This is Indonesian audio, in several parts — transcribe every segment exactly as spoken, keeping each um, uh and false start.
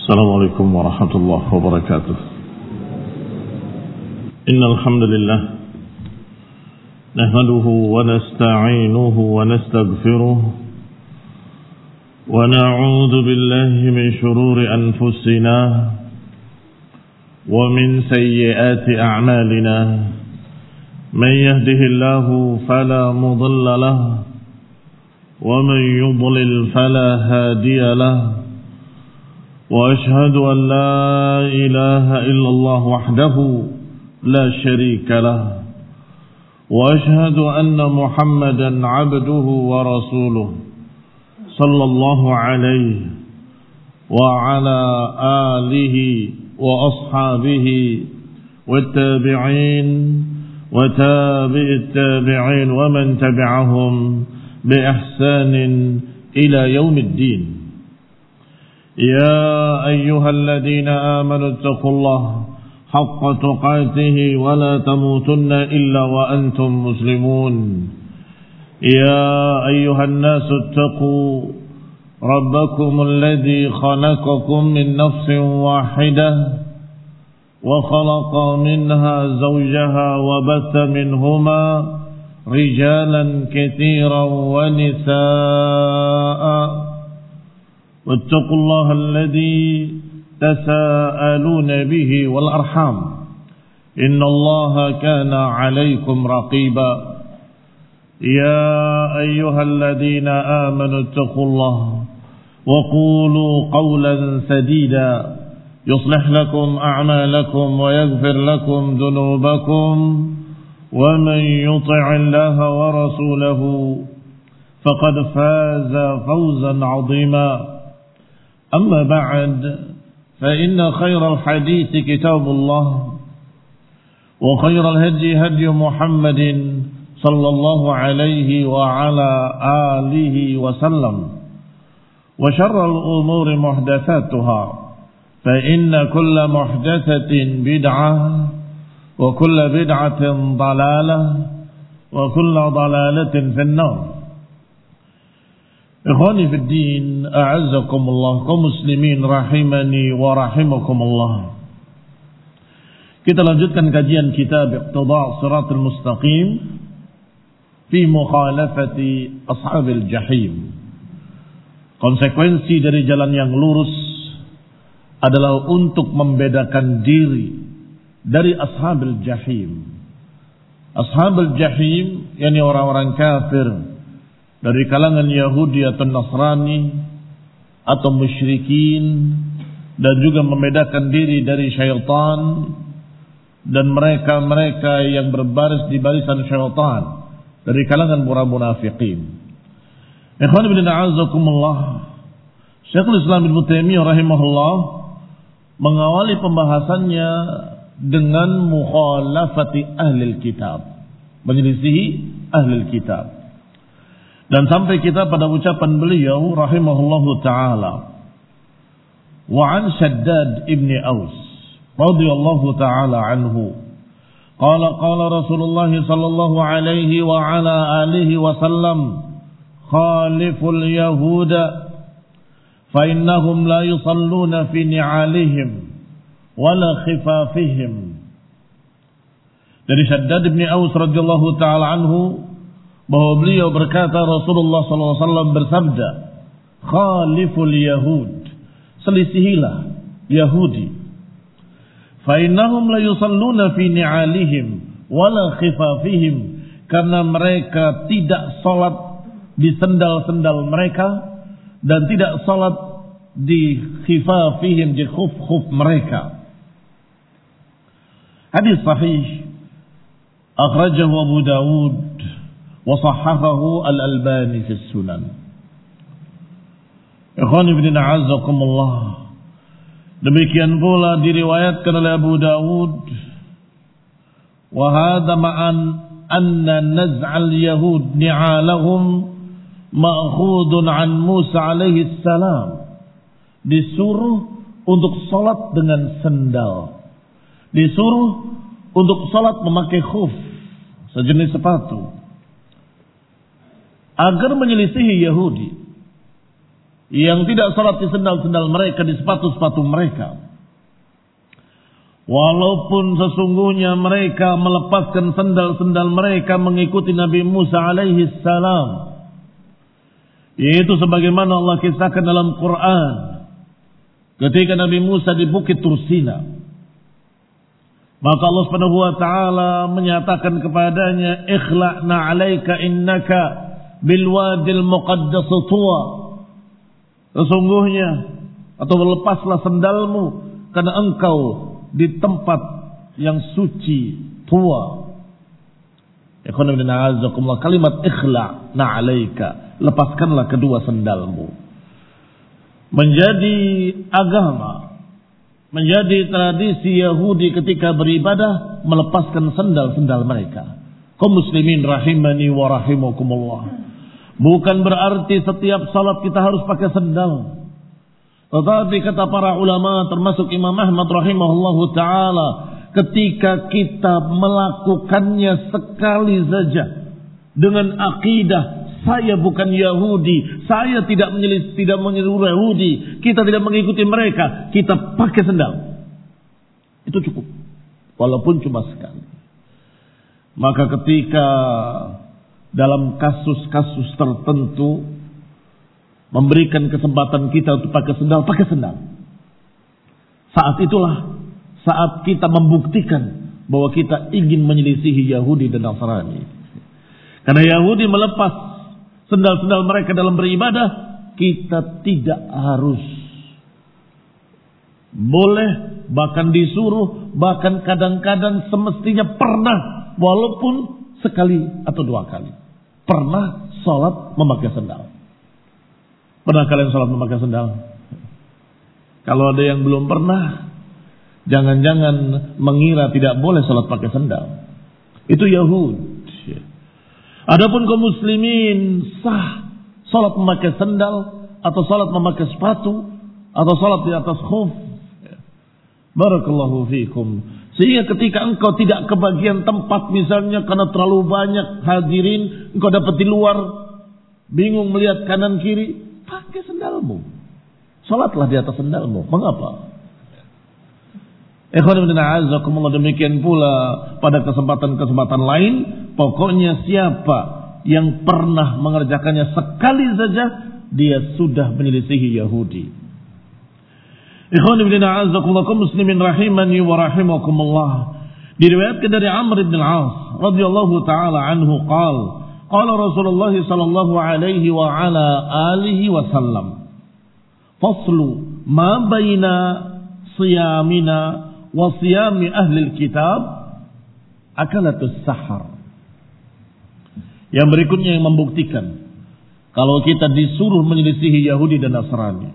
السلام عليكم ورحمة الله وبركاته. إن الحمد لله نحمده ونستعينه ونستغفره ونعوذ بالله من شرور أنفسنا ومن سيئات أعمالنا. من يهده الله فلا مضل له ومن يضلل فلا هادي له. وأشهد أن لا إله إلا الله وحده لا شريك له. وأشهد أن محمدا عبده ورسوله صلى الله عليه وعلى آله وأصحابه والتابعين وتابع التابعين ومن تبعهم بإحسان إلى يوم الدين. يا أيها الذين آمنوا اتقوا الله حق تقاته ولا تموتن إلا وأنتم مسلمون. يا أيها الناس اتقوا ربكم الذي خلقكم من نفس واحدة وخلق منها زوجها وبث منهما رجالا كثيرا ونساء. واتقوا الله الذي تساءلون به والأرحام إن الله كان عليكم رقيبا. يا أيها الذين آمنوا اتقوا الله وقولوا قولا سديدا يصلح لكم أعمالكم ويغفر لكم ذنوبكم ومن يطع الله ورسوله فقد فاز فوزا عظيما. أما بعد فإن خير الحديث كتاب الله وخير الهدي هدي محمد صلى الله عليه وعلى آله وسلم وشر الأمور محدثاتها فإن كل محدثة بدعة وكل بدعة ضلالة وكل ضلالة في النار. Ikhwani fi din, a'azzakumullah, kaum muslimin rahimani wa rahimakumullah. Kita lanjutkan kajian kitab Iqtida' Shiratal Mustaqim fi mukhalafati ashabil jahim. Konsekuensi dari jalan yang lurus adalah untuk membedakan diri dari ashabil jahim. Ashabil jahim yakni orang-orang kafir dari kalangan Yahudi atau Nasrani atau musyrikin, dan juga membedakan diri dari syaitan dan mereka-mereka yang berbaris di barisan syaitan dari kalangan para munafiqin. Ikhwan fillah a'azzakumullah, Syekhul Islam Ibnu Taimiyah rahimahullah mengawali pembahasannya dengan mukhalafati ahlil kitab, menyelisihi ahlil kitab. Dan sampai kita pada ucapan beliau rahimahullahu ta'ala, wa an Shaddad ibn Aus radhiyallahu ta'ala anhu qala qala Rasulullah sallallahu alaihi wa ala alihi wa sallam khaliful yahuda fa innahum la yusalluna fi ni'alihim wala khifafihim. Dari Shaddad ibn Aus radhiyallahu ta'ala anhu bahwa beliau berkata, Rasulullah sallallahu alaihi wasallam bersabda, khaliful yahud, selisihilah Yahudi, fa innahum la yusalluna fi ni'alihim wala khifafihim, karena mereka tidak salat di sendal-sendal mereka dan tidak salat di khifafihim, di khuf-khuf mereka. Hadis sahih akhrajahu Abu Dawud wa sahhahahu Al-Albani fi Sunan. Ikhwani fillah a'azzakumullah, demikian pula diriwayatkan oleh Abu Dawud, wa hadha ma'an anna naz'al yahud ni'alahum ma'khudun an Musa alaihi salam, disuruh untuk salat dengan sendal, disuruh untuk salat memakai khuf, sejenis sepatu, agar menyelisihi Yahudi. yang tidak salat di sendal-sendal mereka, di sepatu-sepatu mereka. Walaupun sesungguhnya mereka melepaskan sendal-sendal mereka mengikuti Nabi Musa alaihi salam. Yaitu sebagaimana Allah kisahkan dalam Quran. Ketika Nabi Musa di Bukit Tursina. Maka Allah Subhanahu wa taala menyatakan kepadanya, "Ikhla'na 'alaika innaka bil wadil muqaddas tuwa." Sesungguhnya atau lepaslah sendalmu karena engkau di tempat yang suci tua. Kalimat ikhla' na'alaika, lepaskanlah kedua sendalmu. Menjadi agama, menjadi tradisi Yahudi ketika beribadah melepaskan sendal-sendal mereka. Kaum muslimin rahimani wa rahimakumullah. Bukan berarti setiap salat kita harus pakai sendal. Tetapi kata para ulama termasuk Imam Ahmad rahimahullahu ta'ala, ketika kita melakukannya sekali saja dengan akidah saya bukan Yahudi, saya tidak menyelis, tidak meniru Yahudi, kita tidak mengikuti mereka, kita pakai sendal, itu cukup walaupun cuma sekali. Maka ketika dalam kasus-kasus tertentu memberikan kesempatan kita untuk pakai sendal, pakai sendal. Saat itulah saat kita membuktikan bahwa kita ingin menyelisihi Yahudi dan Nasrani. Karena Yahudi melepas sendal-sendal mereka dalam beribadah, kita tidak harus. Boleh, bahkan disuruh, bahkan kadang-kadang semestinya pernah, walaupun sekali atau dua kali. Pernah sholat memakai sendal. Pernah kalian sholat memakai sendal? Kalau ada yang belum pernah, jangan-jangan mengira tidak boleh sholat pakai sendal. Itu Yahudi. Adapun kaum muslimin sah sholat memakai sendal atau sholat memakai sepatu atau sholat di atas khuf. Barakallahu fiikum. Sehingga ketika engkau tidak kebagian tempat misalnya karena terlalu banyak hadirin, engkau dapat di luar, bingung melihat kanan kiri, pakai sendalmu. Salatlah di atas sendalmu. Mengapa? Ikhwan fillah a'azzakumullah, demikian pula pada kesempatan-kesempatan lain, pokoknya siapa yang pernah mengerjakannya sekali saja, dia sudah menyelisihi Yahudi. Ikhwan fillah a'azzakumullah, kaum muslimin rahimani wa rahimakumullah. Diriwayatkan dari Amr bin Al-As radhiyallahu taala anhu qala qala Rasulullah sallallahu alaihi wa ala alihi wasallam, faslu ma baina siyamina wa siyami ahli alkitab akalatus sahar. Yang berikutnya yang membuktikan kalau kita disuruh menyelisihi Yahudi dan Nasrani.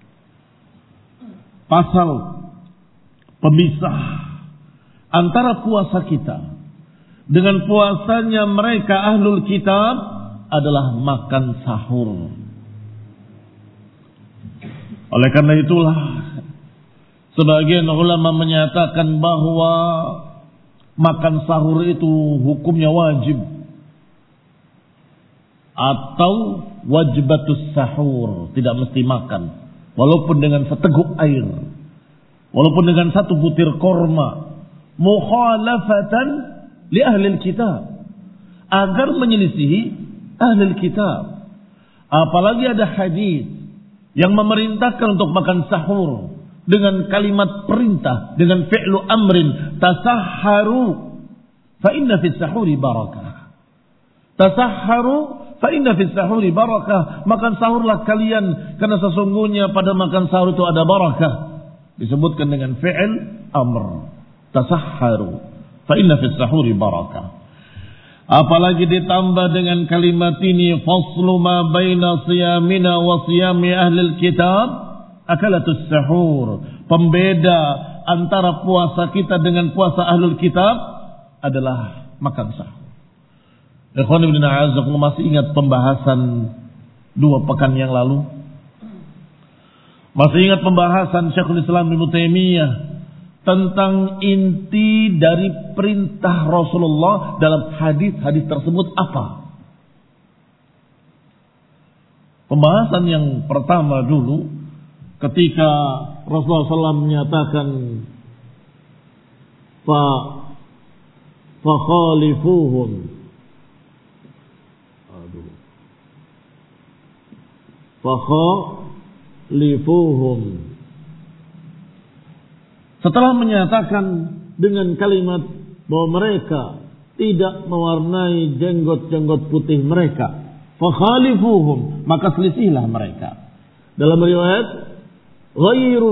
Pasal pemisah antara puasa kita dengan puasanya mereka ahlul kitab adalah makan sahur. Oleh karena itulah sebagian ulama menyatakan bahwa makan sahur itu hukumnya wajib atau wajibatus sahur, tidak mesti makan walaupun dengan seteguk air, walaupun dengan satu butir korma, mukhalafatan li ahli kitab, agar menyelisihi ahli kitab. Apalagi ada hadis yang memerintahkan untuk makan sahur dengan kalimat perintah, dengan fi'lu amrin, tasahharu fa inna fis sahuri barakah. Tasahharu fa inna fis sahuri barakah. Makan sahurlah kalian karena sesungguhnya pada makan sahur itu ada barakah. Disebutkan dengan fi'il amr. Tasahharu fa inna fis sahuri barakah. Apalagi ditambah dengan kalimat ini, faslu ma baina siyamina wa siyami ahli kitab akalatus sahur. Pembeda antara puasa kita dengan puasa ahlul kitab adalah makan sahur. Ikhwan ibn a'azakum, masih ingat pembahasan dua pekan yang lalu? Masih ingat pembahasan Syekhul Islam Ibnu Taimiyah tentang inti dari perintah Rasulullah dalam hadis-hadis tersebut apa? Pembahasan yang pertama dulu ketika Rasulullah shallallahu alaihi wasallam menyatakan fa fakhalifuhum aduh fakhalifuhum setelah menyatakan dengan kalimat bahwa mereka tidak mewarnai jenggot-jenggot putih mereka, fakhalifuhum, maka selisihlah mereka. Dalam riwayat ghairu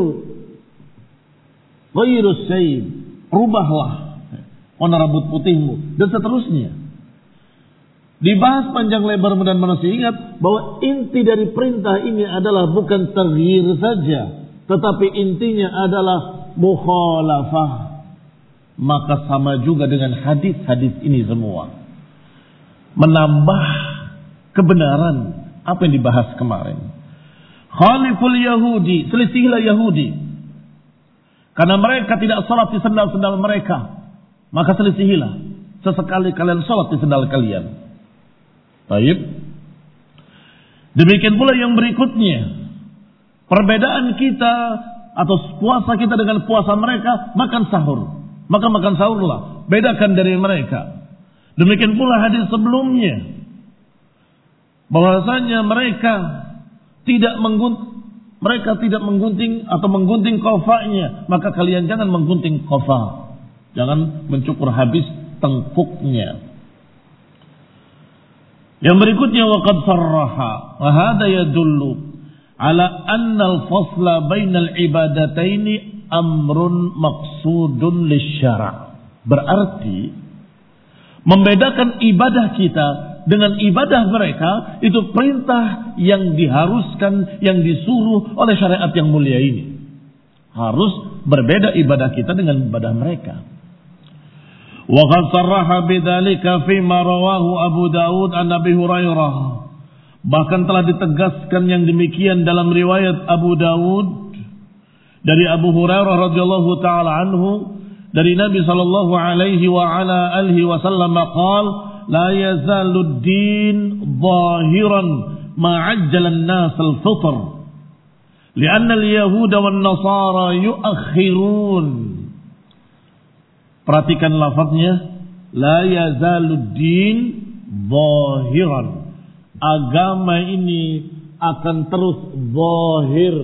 ghairu syayb, rubahlah warna rambut putihmu dan seterusnya. Dibahas panjang lebar dan manusia ingat bahwa inti dari perintah ini adalah bukan taghyir saja, tetapi intinya adalah mukhalafah. Maka sama juga dengan hadis-hadis ini semua, menambah kebenaran apa yang dibahas kemarin. Khaliful Yahudi, selisihilah Yahudi, karena mereka tidak salat di sendal-sendal mereka, maka selisihilah. Sesekali kalian salat di sendal kalian. Baik. Demikian pula yang berikutnya, perbedaan kita atau puasa kita dengan puasa mereka, makan sahur. Maka makan sahurlah, bedakan dari mereka. Demikian pula hadis sebelumnya, bahwasanya mereka tidak menggunting, mereka tidak menggunting atau menggunting kofanya, maka kalian jangan menggunting kofa, jangan mencukur habis tengkuknya. Yang berikutnya waqad sarraha wa hada yadullu ala anna al-fasla bainal ibadataini amrun maksudun lisyara'. Berarti membedakan ibadah kita dengan ibadah mereka itu perintah yang diharuskan, yang disuruh oleh syariat yang mulia ini. Harus berbeda ibadah kita dengan ibadah mereka. Wa qad sarraha bidzalika fi ma rawahu Abu Daud an Abi Hurairah. Bahkan telah ditegaskan yang demikian dalam riwayat Abu Daud dari Abu Hurairah radhiyallahu taala anhu, dari Nabi sallallahu alaihi wa ala alihi wasallam qala la yazalu ad-din zahiran ma 'ajjala an-nas al-fitr li'anna al-yahuda wan-nasara yu'akhirun. Perhatikan lafaznya, la yazalu ad-din zahiran, agama ini akan terus zahir.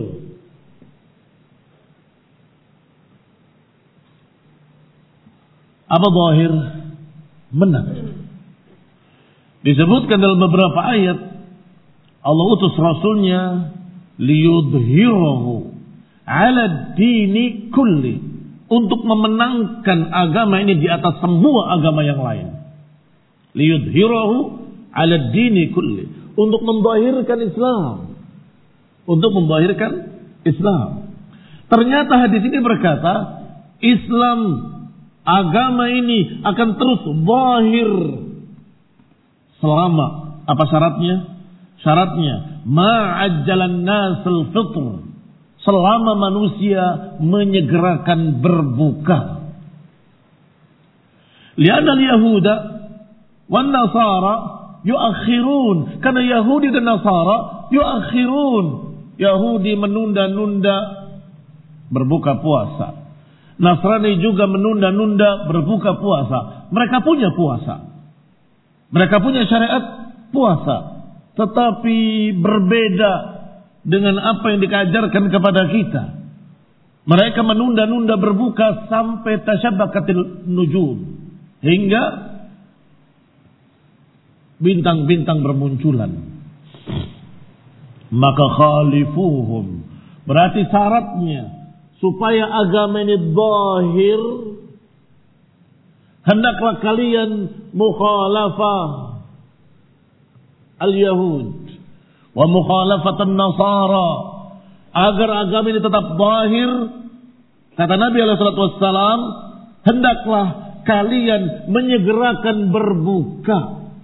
Apa zahir? Menang. Disebutkan dalam beberapa ayat, Allah utus Rasulnya liyudhhirahu ala dini kulli, untuk memenangkan agama ini di atas semua agama yang lain. Liyudhhirahu ala dini kulli, untuk membahirkan Islam, untuk membahirkan Islam. Ternyata hadis ini berkata, Islam, agama ini akan terus zahir selama apa syaratnya? Syaratnya ma'ajjalan nasul fitr, selama manusia menyegerakan berbuka. Li'anna al-yahuda wan nasara yuakhirun, karena Yahudi dan Nasara yuakhirun, Yahudi menunda-nunda berbuka puasa, Nasrani juga menunda-nunda berbuka puasa. Mereka punya puasa, mereka punya syariat puasa, tetapi berbeda dengan apa yang dikajarkan kepada kita. Mereka menunda-nunda berbuka sampai tasyabbakatil nujum, hingga bintang-bintang bermunculan. Maka khalifuhum, berarti syaratnya supaya agama ini zahir, hendaklah kalian mukhalafah al-yahud wa mukhalafat an-nasara, agar agama ini tetap zahir. Kata Nabi alaihi salatu wassalam, hendaklah kalian menyegerakan berbuka,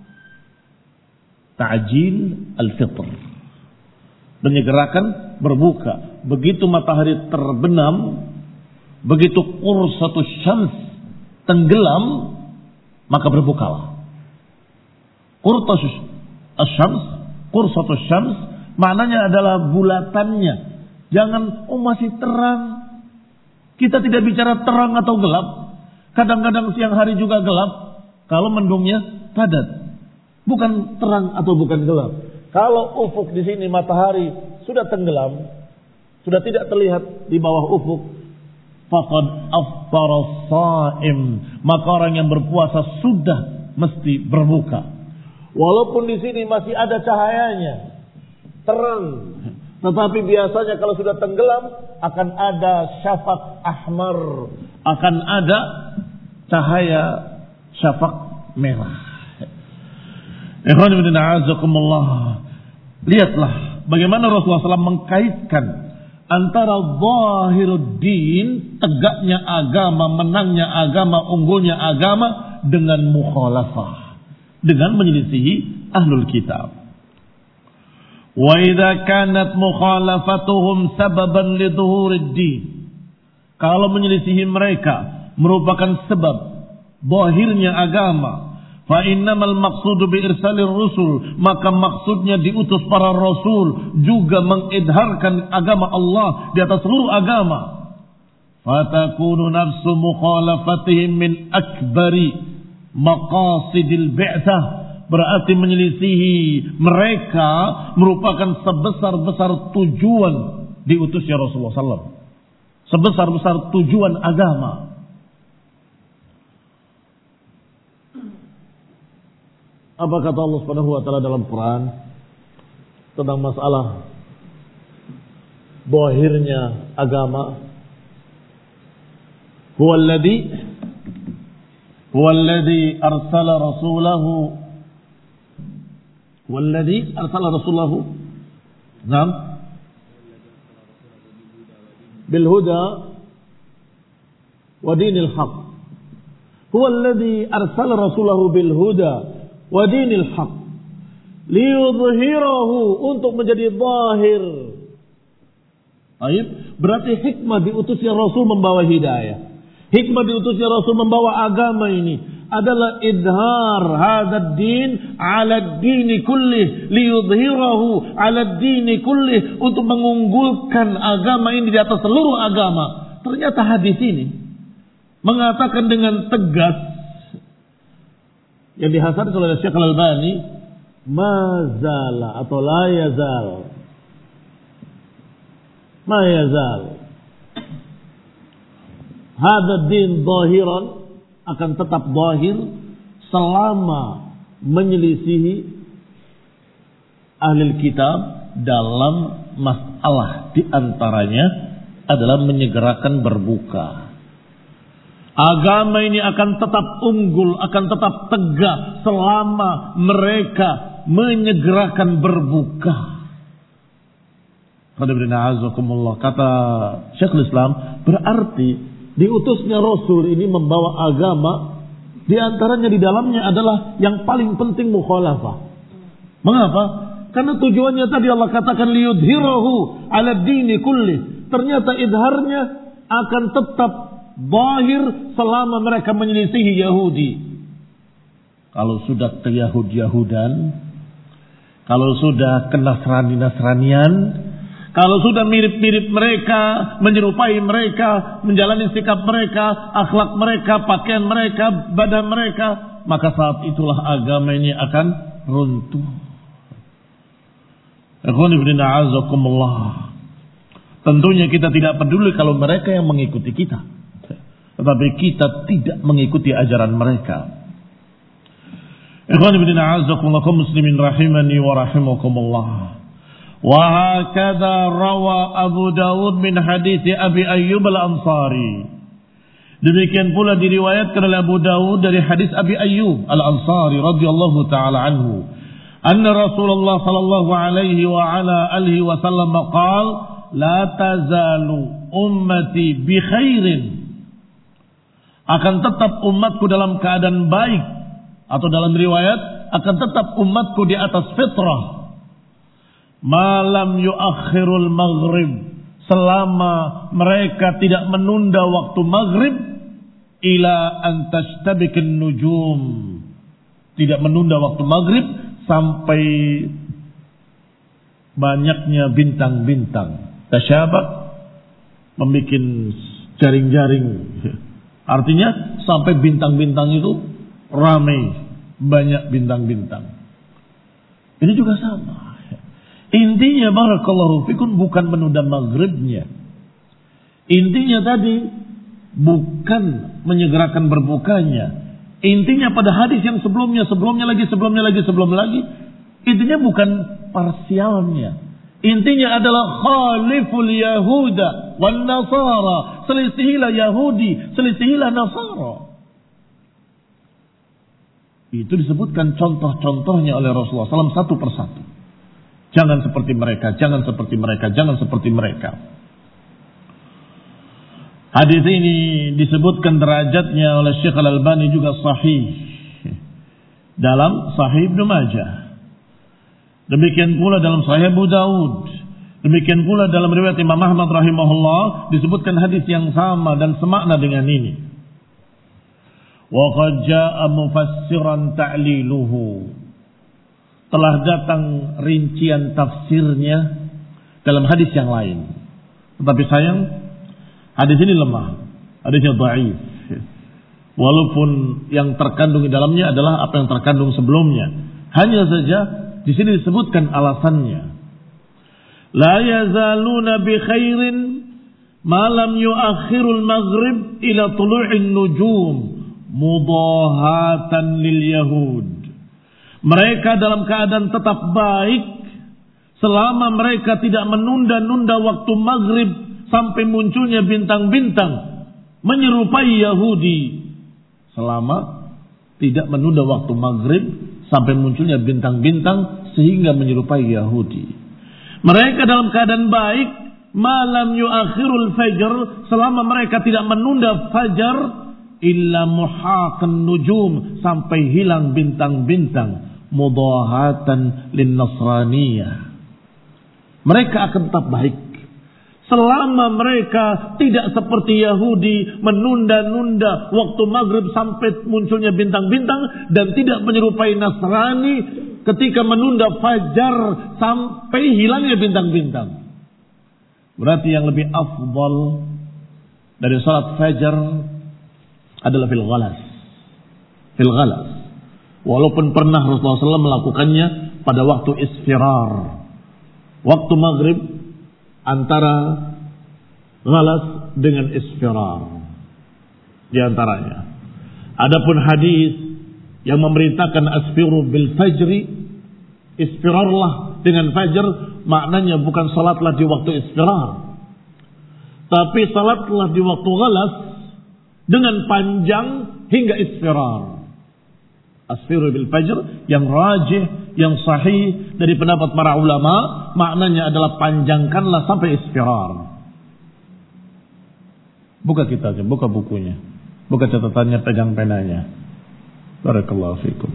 ta'jil al-fitr, menyegerakan berbuka. Begitu matahari terbenam, begitu qursatus syams tenggelam, maka berbukalah. Qursatus syams, qursatus syams, Maknanya adalah bulatannya. Jangan, oh masih terang. Kita tidak bicara terang atau gelap. Kadang-kadang siang hari juga gelap. Kalau mendungnya padat. Bukan terang atau bukan gelap. Kalau ufuk di sini matahari sudah tenggelam, sudah tidak terlihat di bawah ufuk, faqad aftara shaim, maka orang yang berpuasa sudah mesti berbuka. Walaupun di sini masih ada cahayanya, terang, tetapi biasanya kalau sudah tenggelam akan ada syafaq ahmar, akan ada cahaya syafaq merah. Ikhwan ibn a'azakumullah, lihatlah bagaimana Rasulullah shallallahu alaihi wasallam mengkaitkan antara zahiruddin, tegaknya agama, menangnya agama, unggulnya agama, dengan mukhalafah, dengan menyelisihi ahlul kitab. Wa idza kanat mukhalafatuhum sababan li dhuhuriddin, kalau menyelisihi mereka merupakan sebab zahirnya agama, fa innamal maqsudu bi irsalir rusul, maka maksudnya diutus para rasul juga mengidharkan agama Allah di atas seluruh agama. Fatakunu nafsu mukhalafatihim min akbari maqasidil bi'tsah, berarti menyelisihi mereka merupakan sebesar-besar tujuan diutusnya Rasulullah sallallahu alaihi wasallam, sebesar-besar tujuan agama. Apa kata Allah Subhanahu wa taala dalam Quran tentang masalah zahirnya agama? Huwallazi huwallazi arsala rasulahu huwallazi arsala rasulahu Naam bil huda wa dinil haqq. Huwallazi arsala rasulahu bil huda wa dinil haq liyudhhirahu, untuk menjadi zahir. Baik, berarti hikmah diutusnya Rasul membawa hidayah, hikmah diutusnya Rasul membawa agama ini adalah idhar hadzal din ala dini kullih, liyudhhirahu ala dini kullih, untuk mengunggulkan agama ini di atas seluruh agama. Ternyata hadis ini mengatakan dengan tegas yang dihasan oleh Syekh Al-Albani, mazala atau la yazal, ma yazal hadha din zahiran, akan tetap zahir selama menyelisihi ahli kitab dalam masalah, di antaranya adalah menyegerakan berbuka. Agama ini akan tetap unggul, akan tetap tegak selama mereka menyegerakan berbuka. Kata Syekhul Islam, berarti diutusnya Rasul ini membawa agama, di antaranya di dalamnya adalah yang paling penting mukhalafah. Mengapa? Karena tujuannya tadi Allah katakan liyudhhirahu ala dini kulli. Ternyata idharnya akan tetap zahir selama mereka menyelisihi Yahudi. Kalau sudah ke Yahud-Yahudan, kalau sudah ke Nasrani-Nasranian, kalau sudah mirip-mirip mereka, menyerupai mereka, menjalani sikap mereka, akhlak mereka, pakaian mereka, badan mereka, maka saat itulah agama ini akan runtuh. Ikhwan ibn a'azakumullah, tentunya kita tidak peduli kalau mereka yang mengikuti kita, tetapi kita tidak mengikuti ajaran mereka. Ikhwan ibn a'azakumullah kaum muslimin rahimani wa rahimakumullah. Wa hakadha rawa Abu Dawud min hadits Abi Ayyub al-Ansari. Demikian pula diriwayatkan oleh Abu Dawud dari hadis Abi Ayyub al-Ansari radhiyallahu taala anhu, anna Rasulullah sallallahu alaihi wa ala alihi wasallam qala la tazalu ummati bi khairin, akan tetap umatku dalam keadaan baik, atau dalam riwayat akan tetap umatku di atas fitrah, malam yuakhirul maghrib, selama mereka tidak menunda waktu maghrib, ila an tashtabikin nujum, tidak menunda waktu maghrib sampai banyaknya bintang-bintang. Tasyabak, membuat jaring-jaring. Artinya sampai bintang-bintang itu ramai, banyak bintang-bintang. Ini juga sama. Intinya barakallahu fikum bukan menunda maghribnya. Intinya tadi bukan menyegerakan berbukanya. Intinya pada hadis yang sebelumnya, sebelumnya lagi, sebelumnya lagi, sebelum lagi. Intinya bukan parsialnya. Intinya adalah khaliful Yahuda wan Nasara. Selisihilah Yahudi, selisihilah Nasara. Itu disebutkan contoh-contohnya oleh Rasulullah shallallahu alaihi wasallam satu persatu. Jangan seperti mereka, jangan seperti mereka, jangan seperti mereka. Hadis ini disebutkan derajatnya oleh Syekh Al-Albani juga sahih dalam Sahih Ibnu Majah. Demikian pula dalam Sahih Abu Daud. Demikian pula dalam riwayat Imam Ahmad rahimahullah disebutkan hadis yang sama dan semakna dengan ini. Wa qad jaa'a mufassiran ta'liluhu. Telah datang rincian tafsirnya dalam hadis yang lain. Tetapi sayang, hadis ini lemah, hadisnya dhaif. Walaupun yang terkandung di dalamnya adalah apa yang terkandung sebelumnya. Hanya saja di sini disebutkan alasannya. La yazaluna bi khairin ma lam yuakhirul maghrib ila tulu'in nujum mudahatan lil yahud. Mereka dalam keadaan tetap baik selama mereka tidak menunda-nunda waktu maghrib sampai munculnya bintang-bintang menyerupai Yahudi. Selama tidak menunda waktu maghrib sampai munculnya bintang-bintang sehingga menyerupai Yahudi. Mereka dalam keadaan baik malam yuakhirul fajr, selama mereka tidak menunda fajar illa muhaqan nujum, sampai hilang bintang-bintang, mudahatan lin nasraniyah. Mereka akan tetap baik selama mereka tidak seperti Yahudi menunda-nunda waktu maghrib sampai munculnya bintang-bintang, dan tidak menyerupai Nasrani ketika menunda fajar sampai hilangnya bintang-bintang. Berarti yang lebih afdal dari salat fajar adalah fil ghalas. Fil ghalas. Walaupun pernah Rasulullah shallallahu alaihi wasallam melakukannya pada waktu isfirar, waktu maghrib, antara ghalas dengan isfirar di antaranya. Adapun hadis yang memerintahkan asfiru bil fajri, isfirarlah dengan fajar, maknanya bukan salatlah di waktu isfirar, tapi salatlah di waktu ghalas dengan panjang hingga isfirar. Asfiru bil fajr yang rajih, yang sahih dari pendapat para ulama, maknanya adalah panjangkanlah sampai isfirar. Buka kitabnya, buka bukunya, buka catatannya, pegang penanya. Barakallahu fikum.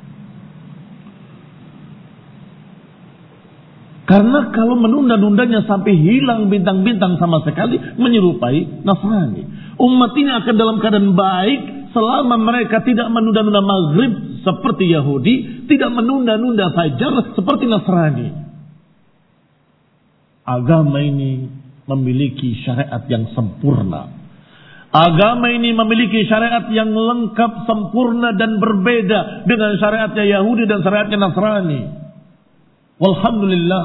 Karena kalau menunda-nundanya sampai hilang bintang-bintang sama sekali, menyerupai Nasrani. Umat ini akan dalam keadaan baik selama mereka tidak menunda-nunda maghrib seperti Yahudi, tidak menunda-nunda fajar seperti Nasrani. Agama ini memiliki syariat yang sempurna. Agama ini memiliki syariat yang lengkap, sempurna dan berbeda dengan syariatnya Yahudi dan syariatnya Nasrani. Walhamdulillah.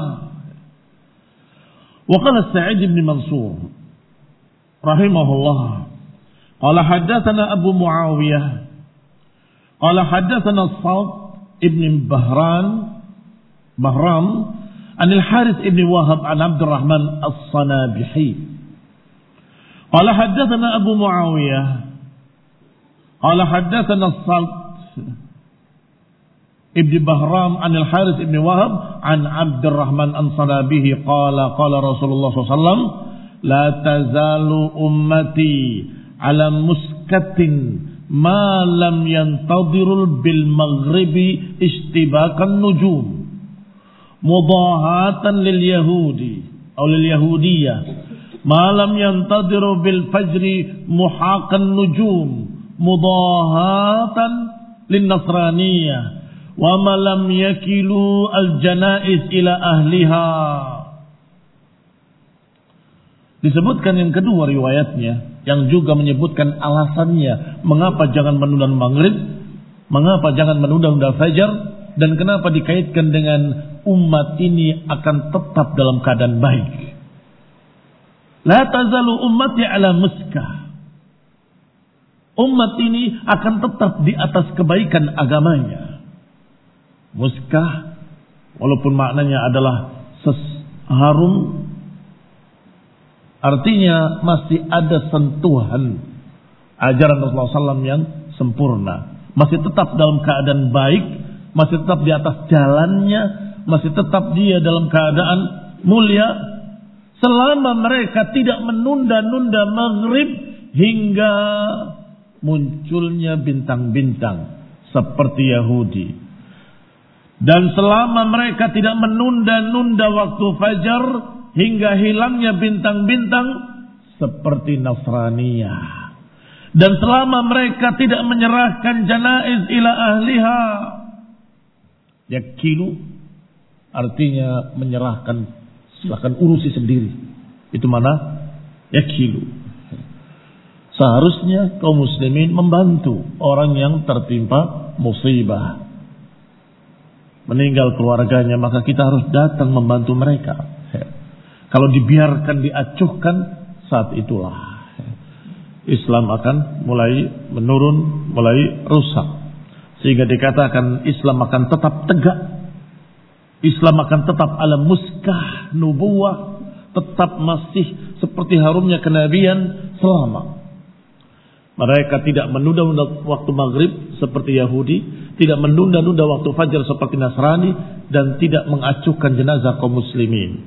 Wa qala Sa'id bin Mansur rahimahullah, qala haddatsana Abu Muawiyah qala haddatsana Sa'd ibn Bahran Bahram an al-Harith ibn Wahab an Abdurrahman as-Sanabihi qala haddatsana Abu Muawiyah qala haddatsana Sa'd ibn Bahram an al-Harith ibn Wahab an Abdurrahman as-Sanabihi qala qala Rasulullah sallallahu alaihi wasallam la tazalu ummati ala muskatin ma lam yantadirul bil maghribi istibakan nujum mudahatan lil yahudi atau lil yahudiyah ma lam yantadiru bil fajri muhaqan nujum mudahatan lin nasraniyah wa ma lam yakilu al-janaiz ila ahliha. Disebutkan yang kedua riwayatnya, yang juga menyebutkan alasannya mengapa jangan menunda maghrib, mengapa jangan menunda-nunda fajar, dan kenapa dikaitkan dengan umat ini akan tetap dalam keadaan baik. La tazalu ummati ala muskah. Umat ini akan tetap di atas kebaikan agamanya. Muskah, walaupun maknanya adalah harum, artinya masih ada sentuhan ajaran Rasulullah shallallahu alaihi wasallam yang sempurna. Masih tetap dalam keadaan baik, masih tetap di atas jalannya, masih tetap dia dalam keadaan mulia. Selama mereka tidak menunda-nunda maghrib hingga munculnya bintang-bintang seperti Yahudi. Dan selama mereka tidak menunda-nunda waktu fajar hingga hilangnya bintang-bintang seperti Nasraniyah. Dan selama mereka tidak menyerahkan janaiz ila ahliha, yakilu artinya menyerahkan, silakan urusi sendiri. Itu mana? Yakilu. Seharusnya kaum muslimin membantu orang yang tertimpa musibah, meninggal keluarganya, maka kita harus datang membantu mereka. Kalau dibiarkan diacuhkan, saat itulah Islam akan mulai menurun, mulai rusak. Sehingga dikatakan Islam akan tetap tegak. Islam akan tetap ala muskah nubuwah, tetap masih seperti harumnya kenabian selama mereka tidak menunda-nunda waktu maghrib seperti Yahudi, tidak menunda-nunda waktu fajar seperti Nasrani, dan tidak mengacuhkan jenazah kaum muslimin.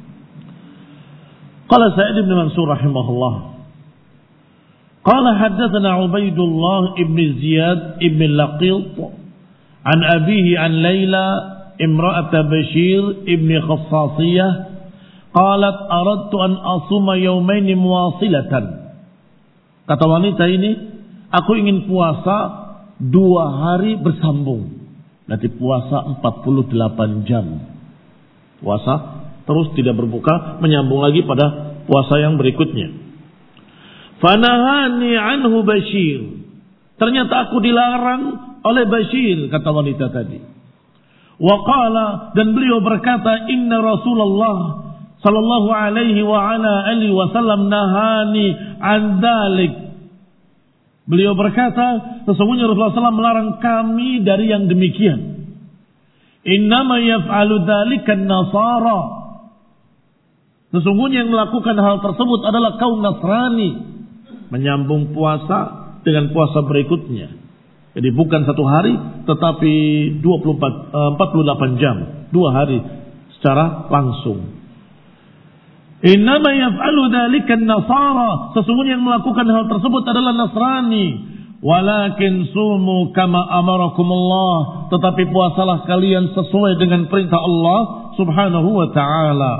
Qala Sa'id bin Mansur rahimahullah, qala haddatsana Ubaidullah ibn Ziyad ibn Laqit an abihi an Laila imra'at Bashir ibn Khassasiyah qalat aradtu an asuma yawmain muwasilatan. Kata wanita ini, aku ingin puasa dua hari bersambung. Nanti puasa empat puluh delapan jam. Puasa terus tidak berbuka, menyambung lagi pada puasa yang berikutnya. Fanahani anhu Bashir. Ternyata aku dilarang oleh Bashir, kata wanita tadi. Wa qala, dan beliau berkata, inna Rasulullah sallallahu alaihi wa ala alihi wasallam nahani an dalik. Beliau berkata, sesungguhnya Rasulullah sallallahu alaihi wasallam melarang kami dari yang demikian. Innama yaf'alu dzalika an-nasara. Sesungguhnya yang melakukan hal tersebut adalah kaum Nasrani, menyambung puasa dengan puasa berikutnya. Jadi bukan satu hari, tetapi dua puluh empat, empat puluh delapan jam, dua hari secara langsung. Innama yaf'alu dzalika an-nasara. Sesungguhnya yang melakukan hal tersebut adalah Nasrani. Walakin sumu kama amarakumullah. Tetapi puasalah kalian sesuai dengan perintah Allah subhanahu wa ta'ala.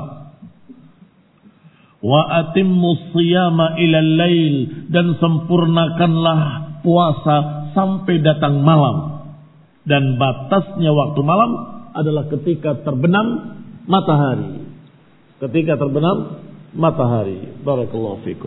Wa atimmus siyama ilal lail. Dan sempurnakanlah puasa sampai datang malam. Dan batasnya waktu malam adalah ketika terbenam matahari. Ketika terbenam matahari. Barakallahu fikum.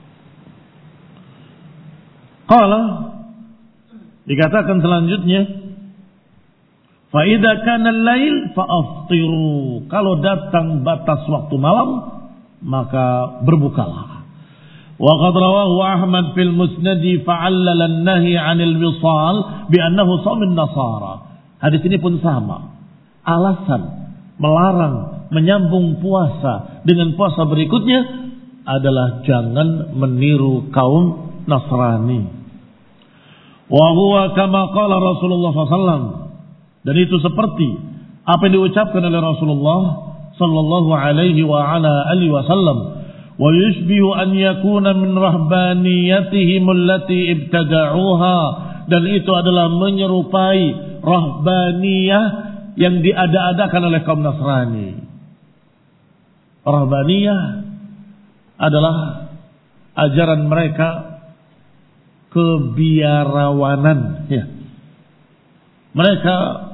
Qala, dikatakan selanjutnya, fa idza kana al-lail fa aftiru. Kalau datang batas waktu malam, maka berbukalah. Wa qad rawahu Ahmad fil Musnad fa'allala an-nahy 'anil wisal bi annahu shaum an-nasara. Hadis ini pun sama. Alasan melarang menyambung puasa dengan puasa berikutnya adalah jangan meniru kaum Nasrani. Wa huwa kama qala Rasulullah sallallahu alaihi wasallam. Dan itu seperti apa yang diucapkan oleh Rasulullah sallallahu alaihi wa ala alihi wasallam. Wa yushbihu an yakuna min rahbaniyatihim allati ibtada'uha. Dan itu adalah menyerupai rahbaniyah yang diada-adakan oleh kaum Nasrani. Rahbaniyah adalah ajaran mereka kebiarawanan, ya. Mereka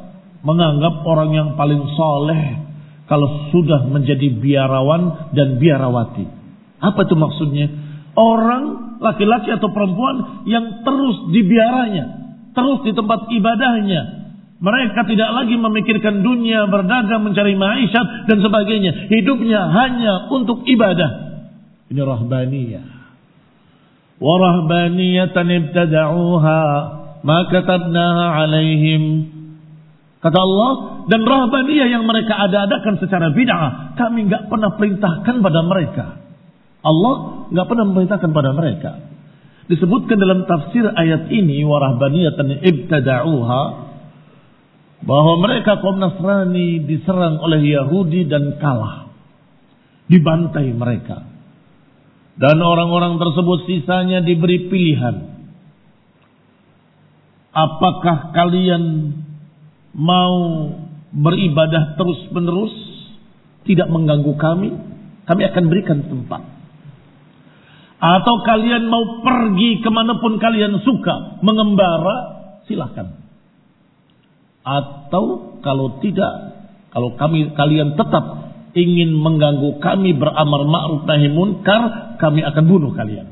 menganggap orang yang paling soleh kalau sudah menjadi biarawan dan biarawati. Apa itu maksudnya? Orang laki-laki atau perempuan yang terus di biaranya, terus di tempat ibadahnya. Mereka tidak lagi memikirkan dunia, berdagang, mencari maishat dan sebagainya. Hidupnya hanya untuk ibadah. Ini rahbaniyah. Wa rahbaniyatan ibtada'uha ma katabnaha alaihim. Kata Allah, dan rahbaniyah yang mereka ada-adakan secara bid'ah, kami enggak pernah perintahkan pada mereka. Allah enggak pernah memerintahkan pada mereka. Disebutkan dalam tafsir ayat ini, wa rahbaniyatan ibtada'uha, bahwa mereka kaum Nasrani diserang oleh Yahudi dan kalah, dibantai mereka, dan orang-orang tersebut sisanya diberi pilihan, apakah kalian mau beribadah terus menerus tidak mengganggu kami, kami akan berikan tempat, atau kalian mau pergi kemanapun kalian suka mengembara, silahkan. Atau kalau tidak, kalau kami kalian tetap ingin mengganggu kami beramar ma'ruf nahi munkar, kami akan bunuh kalian.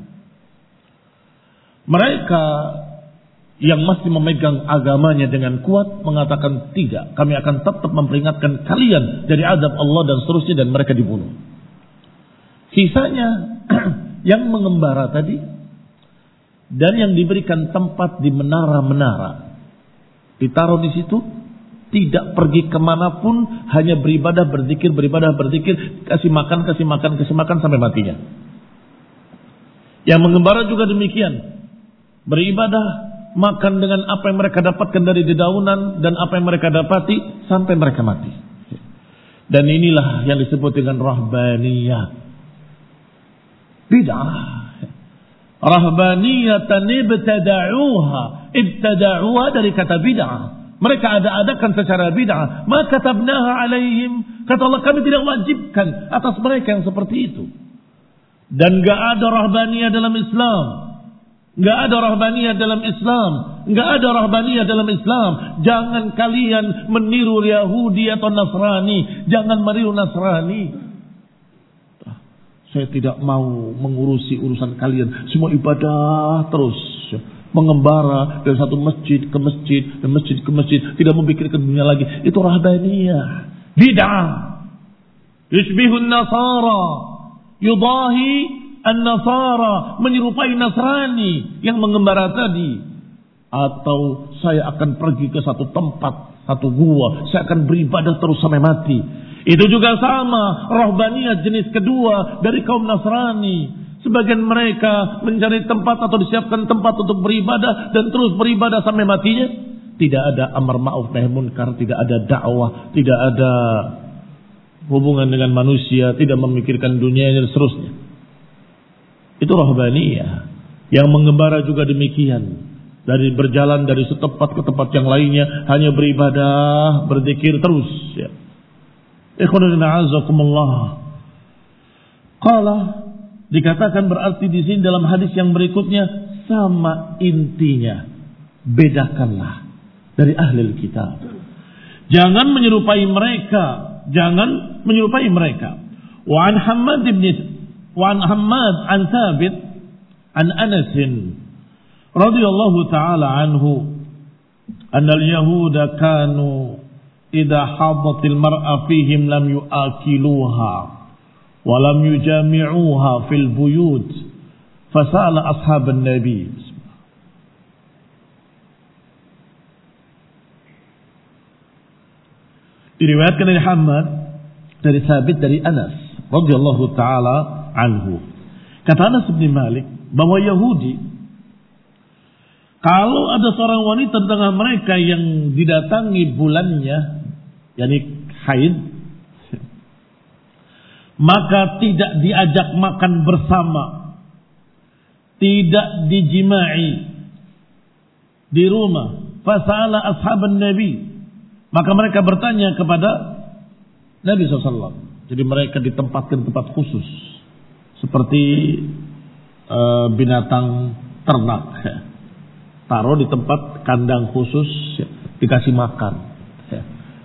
Mereka yang masih memegang agamanya dengan kuat mengatakan tidak, kami akan tetap memperingatkan kalian dari azab Allah dan seterusnya, dan mereka dibunuh. Sisanya yang mengembara tadi dan yang diberikan tempat di menara-menara, ditaruh di situ, tidak pergi kemanapun, hanya beribadah, berzikir, beribadah, berzikir, kasih makan, kasih makan, kasih makan sampai matinya. Yang mengembara juga demikian, beribadah, makan dengan apa yang mereka dapatkan dari dedaunan dan apa yang mereka dapati sampai mereka mati. Dan inilah yang disebut dengan rahbaniyah, bid'ah. Rahbaniyatan ibtada'uha, ibtada'uha dari kata bid'ah. Mereka ada-adakan secara bid'ah. Ma katabnaha alaihim, kata Allah, kami tidak wajibkan atas mereka yang seperti itu. Dan gak ada rahbaniyah dalam Islam. Gak ada rahbaniyah dalam Islam. Gak ada rahbaniyah dalam Islam. Jangan kalian meniru Yahudi atau Nasrani. Jangan meniru Nasrani. Saya tidak mau mengurusi urusan kalian. Semua ibadah terus, mengembara dari satu masjid ke masjid, dan masjid ke masjid, tidak memikirkan dunia lagi. Itu rahbaniyah, bid'ah. Yushbihun Nasara, yudahi an-Nasara, menyerupai Nasrani yang mengembara tadi. Atau saya akan pergi ke satu tempat, satu gua, saya akan beribadah terus sampai mati. Itu juga sama, rahbaniyah jenis kedua dari kaum Nasrani. Sebagian mereka mencari tempat atau disiapkan tempat untuk beribadah dan terus beribadah sampai matinya. Tidak ada amar ma'ruf nahi munkar, tidak ada dakwah, tidak ada hubungan dengan manusia, tidak memikirkan dunia dan seterusnya. Itu rahbaniyah. Yang mengembara juga demikian. Dari berjalan dari setempat ke tempat yang lainnya, hanya beribadah, berzikir terus, ya. Ikhwanuddin a'azakumullah. Qala, dikatakan berarti di sini dalam hadis yang berikutnya, sama intinya, bedakanlah dari ahli kitab. Jangan menyerupai mereka, jangan menyerupai mereka. Wa an Hammad ibn wa an Hammad an Thabit an Anas radhiyallahu taala anhu anna al-yahuda kanu idza hadatil mar'a fihim lam yu'akiluha wa lam yujami'uha fil buyut fasala ashaban nabi. Diriwayatkan dari Hammad, dari Thabit, dari Anas radhiyallahu taala anhu. Kata Anas bin Malik bahwa Yahudi, kalau ada seorang wanita di tengah mereka yang didatangi bulannya, yakni haid, maka tidak diajak makan bersama, tidak dijimai di rumah. Fasala ashaban Nabi, maka mereka bertanya kepada Nabi shallallahu alaihi wasallam. Jadi mereka ditempatkan tempat khusus, seperti uh, binatang ternak, taruh di tempat kandang khusus, dikasih makan.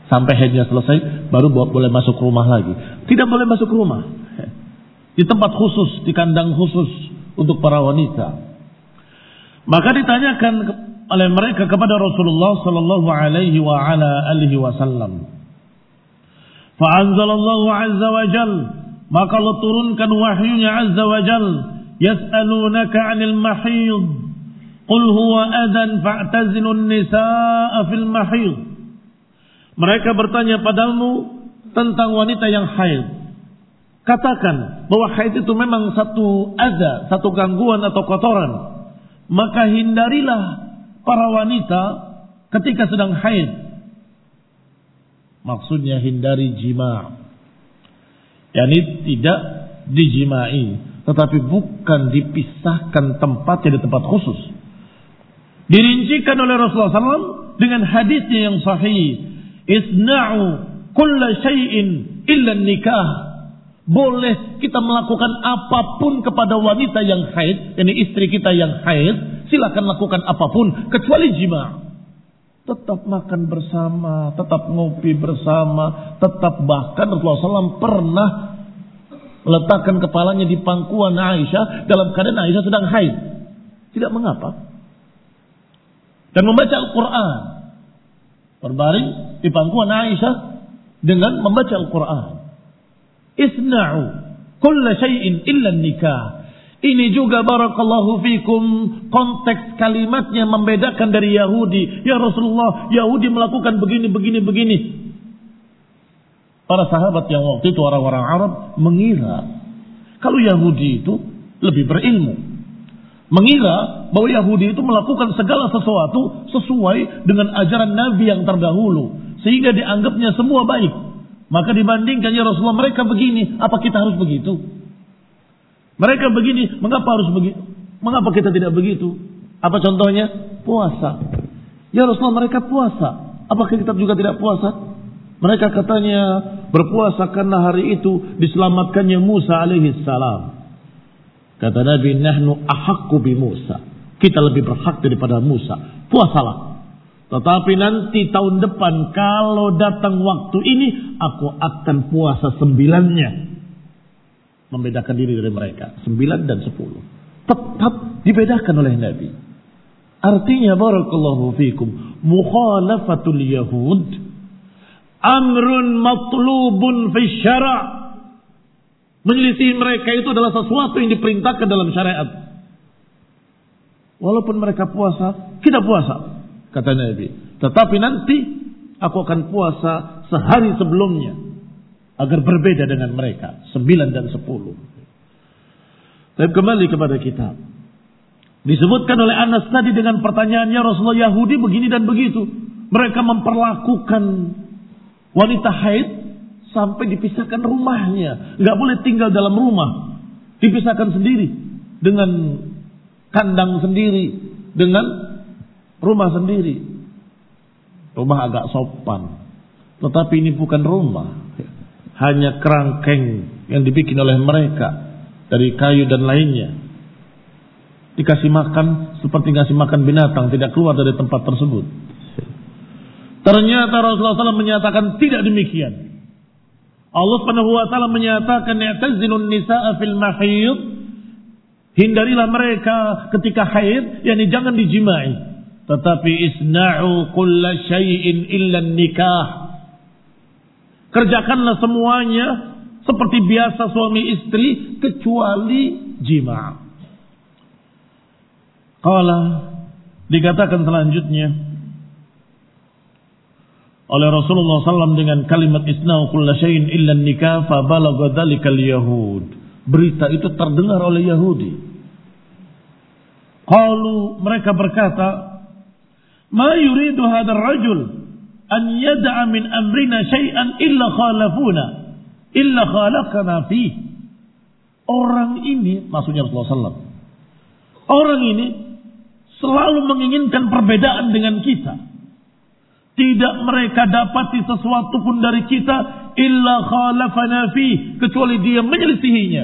Sampai haidnya selesai, baru boleh masuk rumah lagi. Tidak boleh masuk rumah. Di tempat khusus, di kandang khusus untuk para wanita. Maka ditanyakan oleh mereka kepada Rasulullah sallallahu alaihi wa ala alihi wasallam. Fa'anzalallahu azza wa jal, maka Allah turunkan wahyunya azza wa jal, yas'alunaka 'anil mahid, qul huwa adan fa'tazilun nisaa fil mahid. Mereka bertanya padamu tentang wanita yang haid. Katakan bahwa haid itu memang satu adza, satu gangguan atau kotoran. Maka hindarilah para wanita ketika sedang haid. Maksudnya hindari jima'. Yani tidak dijimai, tetapi bukan dipisahkan tempatnya di tempat khusus. Dirincikan oleh Rasulullah sallallahu alaihi wasallam dengan hadisnya yang sahih. Isna'u kulla syai'in illa nikah. Boleh kita melakukan apapun kepada wanita yang haid, yakni istri kita yang haid, silakan lakukan apapun kecuali jima'. Tetap makan bersama, tetap ngopi bersama, tetap bahkan Rasulullah sallallahu alaihi wasallam pernah meletakkan kepalanya di pangkuan Aisyah dalam keadaan Aisyah sedang haid. Tidak mengapa. Dan membaca Al-Quran. Berbaring di pangkuan Aisyah dengan membaca Al-Quran. Isna'u kulla syai'in illa nikah. Ini juga barakallahu fikum konteks kalimatnya membedakan dari Yahudi. Ya Rasulullah, Yahudi melakukan begini, begini, begini. Para sahabat yang waktu itu orang-orang Arab mengira kalau Yahudi itu lebih berilmu. Mengira bahwa Yahudi itu melakukan segala sesuatu sesuai dengan ajaran Nabi yang terdahulu. Sehingga dianggapnya semua baik. Maka dibandingkan ya Rasulullah mereka begini, apa kita harus begitu? Mereka begini, mengapa harus begitu? Mengapa kita tidak begitu? Apa contohnya? Puasa. Ya Rasulullah mereka puasa. Apakah kita juga tidak puasa? Mereka katanya berpuasa karena hari itu diselamatkannya Musa alaihi salam. Kata Nabi, nahnu ahaqqu bi Musa. Kita lebih berhak daripada Musa. Puasalah. Tetapi nanti tahun depan kalau datang waktu ini aku akan puasa sembilannya. Membedakan diri dari mereka. Sembilan dan sepuluh. Tetap dibedakan oleh Nabi. Artinya barakallahu fikum. Mukhalafatul Yahud. Amrun matlubun fi syara'. Menyelisih mereka itu adalah sesuatu yang diperintahkan dalam syariat. Walaupun mereka puasa, kita puasa. Kata Nabi. Tetapi nanti aku akan puasa sehari sebelumnya. Agar berbeda dengan mereka. Sembilan dan sepuluh. Tapi kembali kepada kitab. Disebutkan oleh Anas tadi dengan pertanyaannya Rasulullah Yahudi begini dan begitu. Mereka memperlakukan wanita haid sampai dipisahkan rumahnya. Nggak boleh tinggal dalam rumah. Dipisahkan sendiri. Dengan kandang sendiri. Dengan rumah sendiri. Rumah agak sopan. Tetapi ini bukan rumah. Hanya kerangkeng yang dibikin oleh mereka. Dari kayu dan lainnya. Dikasih makan seperti ngasih makan binatang. Tidak keluar dari tempat tersebut. Ternyata Rasulullah shallallahu alaihi wasallam menyatakan tidak demikian. Allah subhanahu wa ta'ala menyatakan i'tazilun nisaa fil mahid. Hindarilah mereka ketika haid. Yani jangan dijimai. Tetapi isna'u kulla syai'in illa nikah. Kerjakanlah semuanya seperti biasa suami istri kecuali jima'. Qala dikatakan selanjutnya oleh Rasulullah sallallahu alaihi wasallam dengan kalimat isna'u kulla syai'in illa nikah fa balagha dzalikal yahud. Berita itu terdengar oleh Yahudi. Qalu mereka berkata, ma yuridu hadzal rajul an yad'a min amrina syai'an illa khalafuna illa khalaqana fi. Orang ini, maksudnya Rasulullah sallallahu alaihi wasallam, orang ini selalu menginginkan perbedaan dengan kita. Tidak mereka dapati sesuatu pun dari kita illa khalafana fi, kecuali dia menyelisihinya.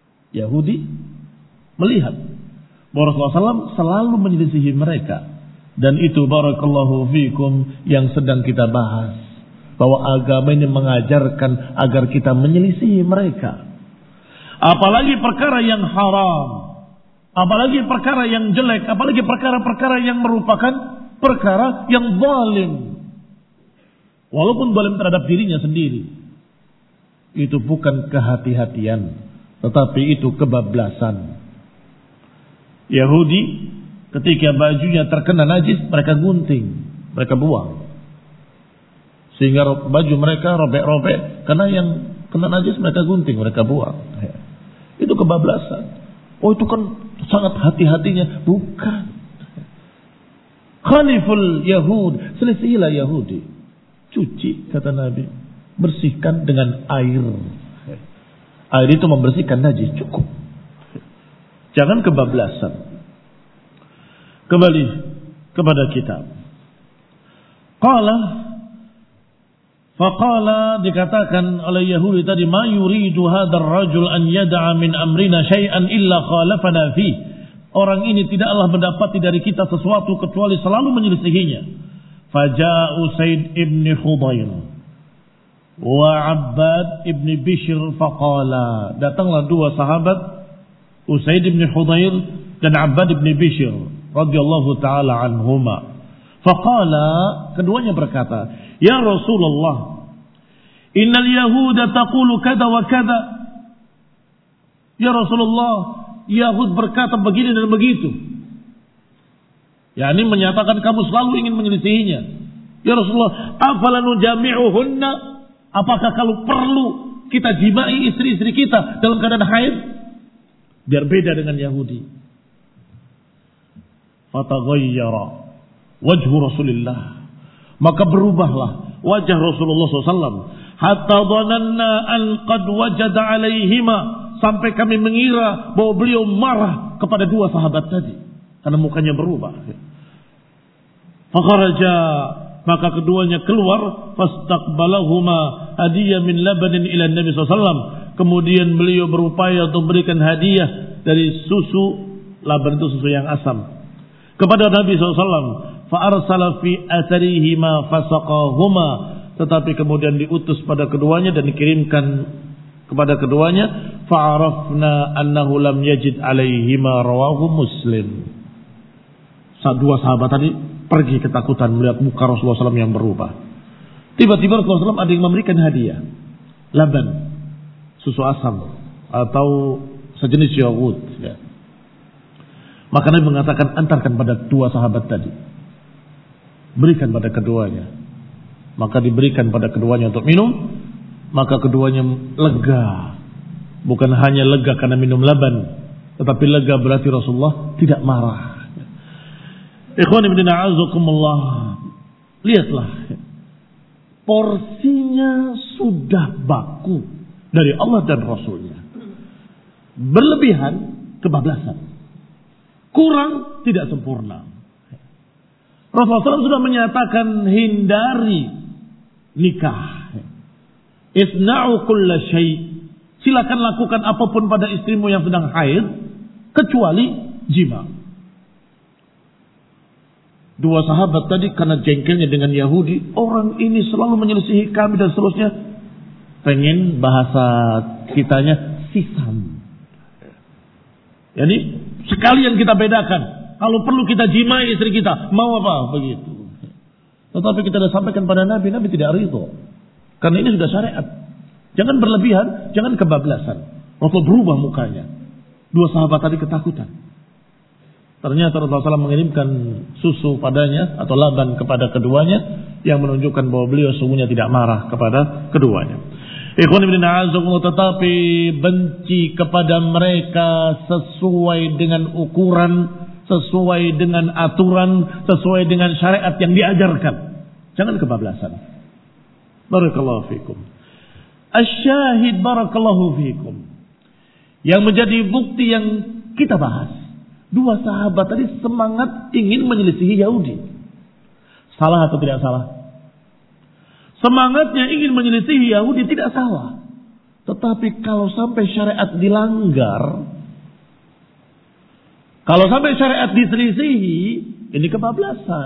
Yahudi melihat bahwa Rasulullah sallallahu alaihi wasallam selalu menyelisihi mereka Dan itu barakallahu fikum yang sedang kita bahas. Bahwa agama ini mengajarkan agar kita menyelisihi mereka. Apalagi perkara yang haram. Apalagi perkara yang jelek. Apalagi perkara-perkara yang merupakan perkara yang zalim. Walaupun zalim terhadap dirinya sendiri. Itu bukan kehati-hatian. Tetapi itu kebablasan. Yahudi ketika bajunya terkena najis, mereka gunting, mereka buang. Sehingga baju mereka robek-robek, karena yang kena najis mereka gunting, mereka buang. Itu kebablasan. Oh itu kan sangat hati-hatinya. Bukan. Khaliful Yahud, selisihilah Yahudi. Cuci, kata Nabi. Bersihkan dengan air. Air itu membersihkan najis, cukup. Jangan kebablasan. Kembali kepada kitab. Qala faqala, dikatakan oleh Yahudi tadi, ma yuridu hadzal rajul an yada'a min amrina syai'an illa khalafana fi. Orang ini tidaklah mendapati dari kita sesuatu kecuali selalu menyelisihinya. Faja'u Said ibn Hudayr wa Abbad ibn Bishr faqala. Datanglah dua sahabat, Usaid ibn Hudayr dan Abbad ibn Bishr radhiyallahu taala anhuma. Faqala, keduanya berkata, ya Rasulullah, innal yahuda taqulu kada wa kada. Ya Rasulullah, Yahud berkata begini dan begitu. Ya, ini menyatakan kamu selalu ingin menyelisihinya. Ya Rasulullah, afala nujami'uhunna? Apakah kalau perlu kita jimai istri-istri kita dalam keadaan haid? Biar beda dengan Yahudi. Fataghayyara wajhu Rasulillah, maka berubahlah wajah Rasulullah shallallahu alaihi wasallam. Hatta dhananna an qad wajada alaihima, sampai kami mengira bahwa beliau marah kepada dua sahabat tadi karena mukanya berubah. Fakharaja, maka keduanya keluar. Fastaqbalahuma hadiah min labanin ila Nabi shallallahu alaihi wasallam. Kemudian beliau berupaya untuk berikan hadiah dari susu. Laban itu susu yang asam, kepada Nabi shallallahu alaihi wasallam. Fa'arsala fi atharihima fasaqahuma, tetapi kemudian diutus pada keduanya dan dikirimkan kepada keduanya. Fa'arafna annahu lam yajid alaihima, rawahu Muslim. Dua sahabat tadi pergi ketakutan melihat muka Rasulullah shallallahu alaihi wasallam yang berubah. Tiba-tiba Rasulullah shallallahu alaihi wasallam ada yang memberikan hadiah, laban, susu asam atau sejenis yogurt. Ya. Maka Nabi mengatakan, antarkan pada dua sahabat tadi, berikan pada keduanya. Maka diberikan pada keduanya untuk minum. Maka keduanya lega. Bukan hanya lega karena minum laban, tetapi lega berarti Rasulullah tidak marah. Ikhwan ibn a'azakumullah, lihatlah, porsinya sudah baku dari Allah dan Rasulnya. Berlebihan, kebablasan. Kurang, tidak sempurna. Rasulullah shallallahu alaihi wasallam sudah menyatakan hindari nikah. Isna'u kulla syai'. Silakan lakukan apapun pada istrimu yang sedang haid, kecuali jima. Dua sahabat tadi karena jengkelnya dengan Yahudi, orang ini selalu menyelisihi kami dan seterusnya. Pengen bahasa kitanya sisam. Jadi sekalian kita bedakan. Kalau perlu kita jimai istri kita, mau apa? Begitu. Tetapi kita sudah sampaikan pada Nabi, Nabi tidak ridho. Karena ini sudah syariat. Jangan berlebihan, jangan kebablasan. Rasul berubah mukanya. Dua sahabat tadi ketakutan. Ternyata Rasulullah shallallahu alaihi wasallam mengirimkan susu padanya atau laban kepada keduanya yang menunjukkan bahwa beliau sungguhnya tidak marah kepada keduanya. Ikhwan ibn a'azakumullah, tetapi benci kepada mereka sesuai dengan ukuran, sesuai dengan aturan, sesuai dengan syariat yang diajarkan. Jangan kebablasan. Barakallahu fikum. Asyahid barakallahu fikum. Yang menjadi bukti yang kita bahas. Dua sahabat tadi semangat ingin menyelisihi Yahudi. Salah atau tidak salah? Semangatnya ingin menyelisihi Yahudi tidak salah. Tetapi kalau sampai syariat dilanggar, kalau sampai syariat diselisihi, Ini kebablasan.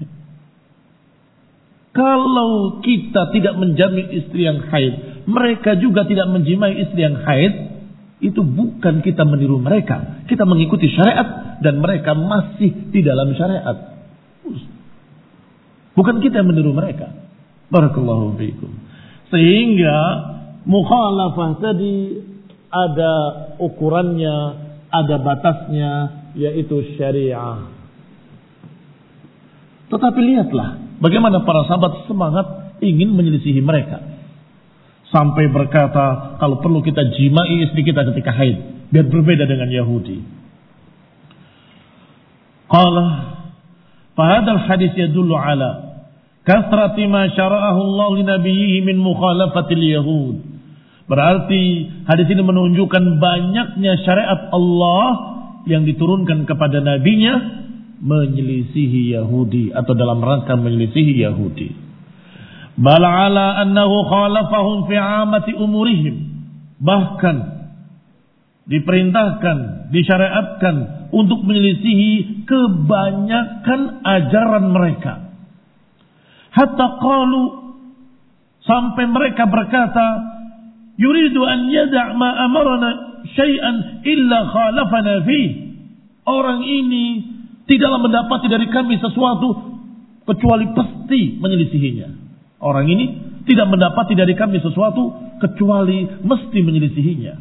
Kalau kita tidak menjamin istri yang haid, mereka juga tidak menjimai istri yang haid, itu bukan kita meniru mereka. Kita mengikuti syariat dan mereka masih di dalam syariat. Bukan kita yang meniru mereka. Barakallahu fiikum. Sehingga mukhalafah tadi ada ukurannya, ada batasnya, yaitu syariah. Tetapi lihatlah bagaimana para sahabat semangat ingin menyelisihi mereka. Sampai berkata, kalau perlu kita jimai istri kita ketika haid, biar berbeda dengan Yahudi. Qala, fahadal hadis yadullu ala kathrati ma syara'ahu Allah li nabiyhi min mukhalafatil yahud. Berarti hadis ini menunjukkan banyaknya syariat Allah yang diturunkan kepada nabinya menyelisihi Yahudi atau dalam rangka menyelisihi Yahudi. Bal ala annahu khalafahum fi amati umurihim. Bahkan diperintahkan, disyariatkan untuk menyelisihi kebanyakan ajaran mereka. Hatta qalu, sampai mereka berkata, yuridu an yada' ma amarna syai'an illa khalafana fih. Orang ini tidaklah mendapati dari kami sesuatu kecuali pasti menyelisihinya. Orang ini tidak mendapati dari kami sesuatu kecuali mesti menyelisihinya.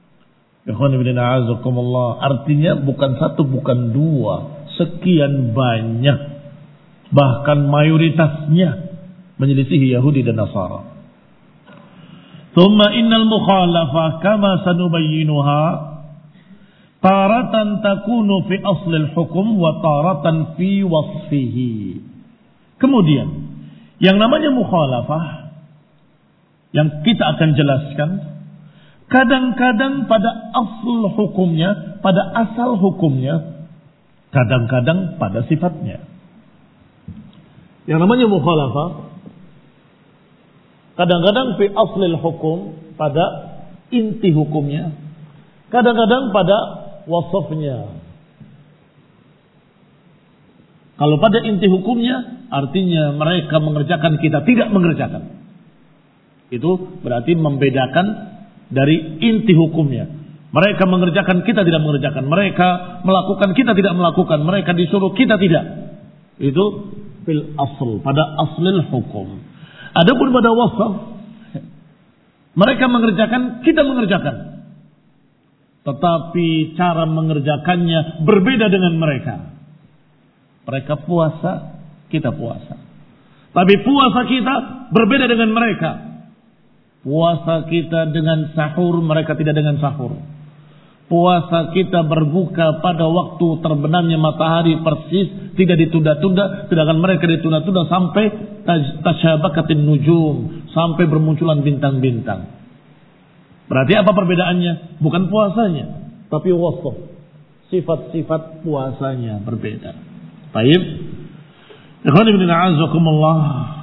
Artinya bukan satu, bukan dua, sekian banyak, bahkan mayoritasnya menyelisihi Yahudi dan Nasara. Thumma innal mukhalafah kama sanubayyinuha taratan takunu fi aslil hukum wa taratan fi wasfihi. Kemudian yang namanya mukhalafah yang kita akan jelaskan, kadang-kadang pada asal hukumnya, pada asal hukumnya, kadang-kadang pada sifatnya. Yang namanya mukhalafah kadang-kadang fi aslil hukum, pada inti hukumnya, kadang-kadang pada wasafnya. Kalau pada inti hukumnya, artinya mereka mengerjakan, kita tidak mengerjakan. Itu berarti membedakan dari inti hukumnya. Mereka mengerjakan, kita tidak mengerjakan. Mereka melakukan, kita tidak melakukan. Mereka disuruh, kita tidak. Itu fil asl, pada aslil hukum. Adapun pada wasaf, mereka mengerjakan, kita mengerjakan. Tetapi cara mengerjakannya berbeda dengan mereka. Mereka puasa, kita puasa. Tapi puasa kita berbeda dengan mereka. Puasa kita dengan sahur, mereka tidak dengan sahur. Puasa kita berbuka pada waktu terbenamnya matahari persis, tidak ditunda-tunda, sedangkan mereka ditunda-tunda sampai tasyabakatin nujum, sampai bermunculan bintang-bintang. Berarti apa perbedaannya? Bukan puasanya, tapi wasaf, sifat-sifat puasanya berbeda. Baik. Ikhwan ibn a'azakumullah.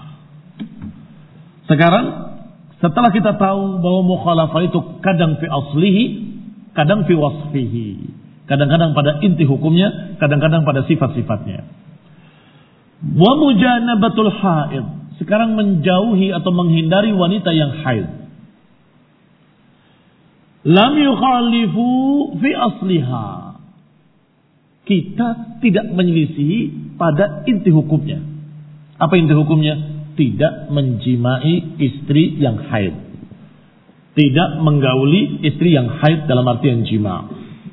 Sekarang setelah kita tahu bahwa mukhalafah itu kadang fi aslihi, kadang fi wasfihi, kadang-kadang pada inti hukumnya, kadang-kadang pada sifat-sifatnya. Wa mujanabatul haid, sekarang menjauhi atau menghindari wanita yang haid. Lam yukhalifu fi asliha, kita tidak menyelisihi pada inti hukumnya. Apa inti hukumnya? Tidak menjimai istri yang haid, tidak menggauli istri yang haid dalam artian jima.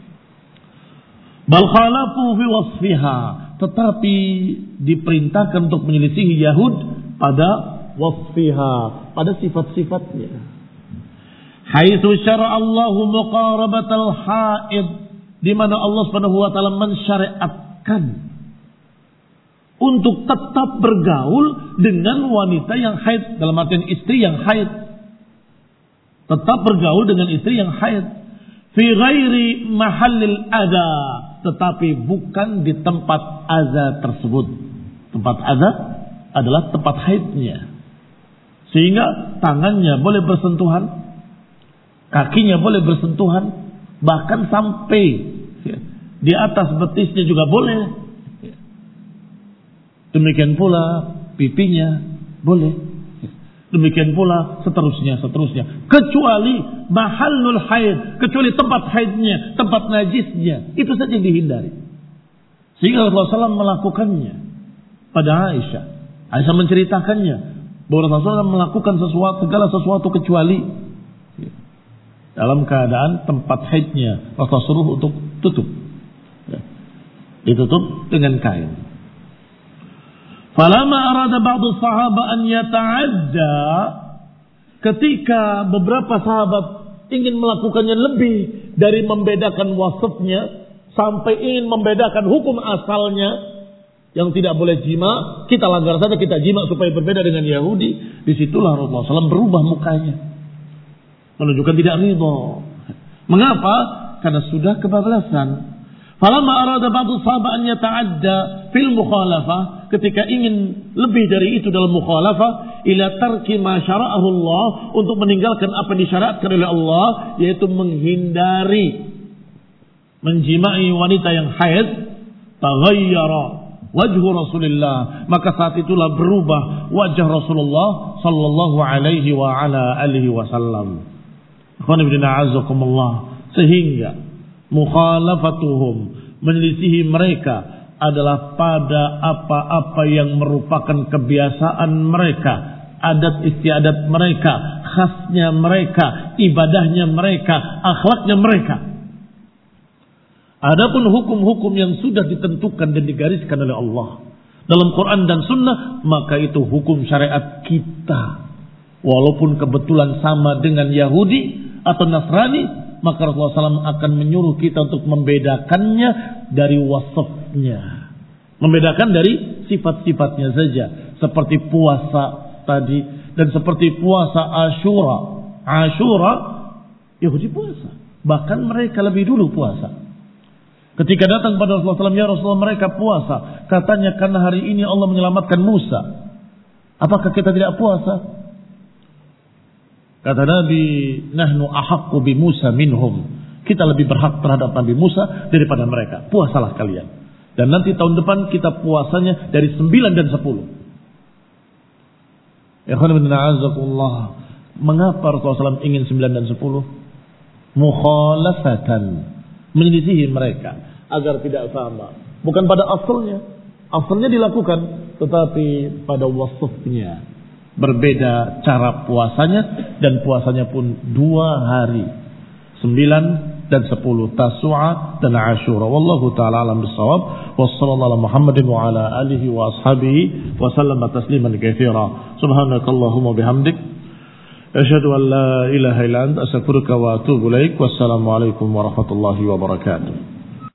Bal khalafu fi wasfiha, tetapi diperintahkan untuk menyelisihi Yahud pada wasfiha, pada sifat-sifatnya. Haitsu syara'a Allahu muqarabatal haid, di mana Allah Subhanahu wa taala mensyariatkan untuk tetap bergaul dengan wanita yang haid, dalam artian istri yang haid. Tetap bergaul dengan istri yang haid. Fi ghairi mahallil adha, tetapi bukan di tempat adha tersebut. Tempat adha adalah tempat haidnya. Sehingga tangannya boleh bersentuhan, kakinya boleh bersentuhan, bahkan sampai di atas betisnya juga boleh. Demikian pula pipinya boleh. Demikian pula seterusnya, seterusnya. Kecuali mahallul haid, kecuali tempat haidnya, tempat najisnya, itu saja yang dihindari. Sehingga Rasulullah shallallahu alaihi wasallam melakukannya pada Aisyah. Aisyah menceritakannya bahwa Rasulullah shallallahu alaihi wasallam melakukan sesuatu, segala sesuatu kecuali dalam keadaan tempat haidnya. Rasulullah suruh untuk tutup, ditutup dengan kain. Falamma arada ba'du sahabat an yata'adda, ketika beberapa sahabat ingin melakukannya lebih dari membedakan wasfnya sampai ingin membedakan hukum asalnya yang tidak boleh jima, kita langgar saja kita jima supaya berbeda dengan Yahudi. Disitulah Rasulullah shallallahu alaihi wasallam berubah mukanya, menunjukkan tidak ridha. Mengapa? Karena sudah kebablasan. Falamma arada ba'du sahabat an yata'adda fil mukhalafah, ketika ingin lebih dari itu dalam mukhalafah, ila tarki ma syara'ahu Allah, untuk meninggalkan apa yang disyaratkan oleh Allah, yaitu menghindari menjimai wanita yang haid, taghayyara wajhu Rasulullah, maka saat itulah berubah wajah Rasulullah sallallahu alaihi wa ala alihi wasallam. Ikhwan fillah a'azzakumullah, sehingga mukhalafatuhum, menyelisihi mereka, adalah pada apa-apa yang merupakan kebiasaan mereka, adat istiadat mereka, khasnya mereka, ibadahnya mereka, akhlaknya mereka. Adapun hukum-hukum yang sudah ditentukan dan digariskan oleh Allah dalam Quran dan Sunnah, maka itu hukum syariat kita. Walaupun kebetulan sama dengan Yahudi atau Nasrani, maka Rasulullah shallallahu alaihi wasallam akan menyuruh kita untuk membedakannya dari wasfnya, membedakan dari sifat-sifatnya saja, seperti puasa tadi dan seperti puasa Ashura. Ashura Yahudi puasa, bahkan mereka lebih dulu puasa. Ketika datang pada Rasulullah shallallahu alaihi wasallam, ya Rasulullah, mereka puasa, katanya karena hari ini Allah menyelamatkan Musa. Apakah kita tidak puasa? Kata Nabi, nahnu ahaqqu bi Musa minhum, kita lebih berhak terhadap Nabi Musa daripada mereka. Puasalah kalian. Dan nanti tahun depan kita puasanya dari sembilan dan sepuluh. Ikhwan bin a'azakullah, mengapa Rasulullah shallallahu alaihi wasallam ingin sembilan dan sepuluh? Mukhalafatan, menyelisihi mereka agar tidak sama. Bukan pada asalnya, asalnya dilakukan, tetapi pada wasfnya berbeda cara puasanya, dan puasanya pun dua hari, sembilan dan sepuluh, Tasu'a dan Ashura. Wallahu ta'ala alam bisawab. Wassallallahu ala Muhammadin wa ala alihi wa ashabihi wa sallama tasliman katsira. Subhanakallahumma bihamdik, asyhadu an la ilaha illa anta, astaghfiruka wa atubu ilaik. Wassalamu alaikum warahmatullahi wabarakatuh.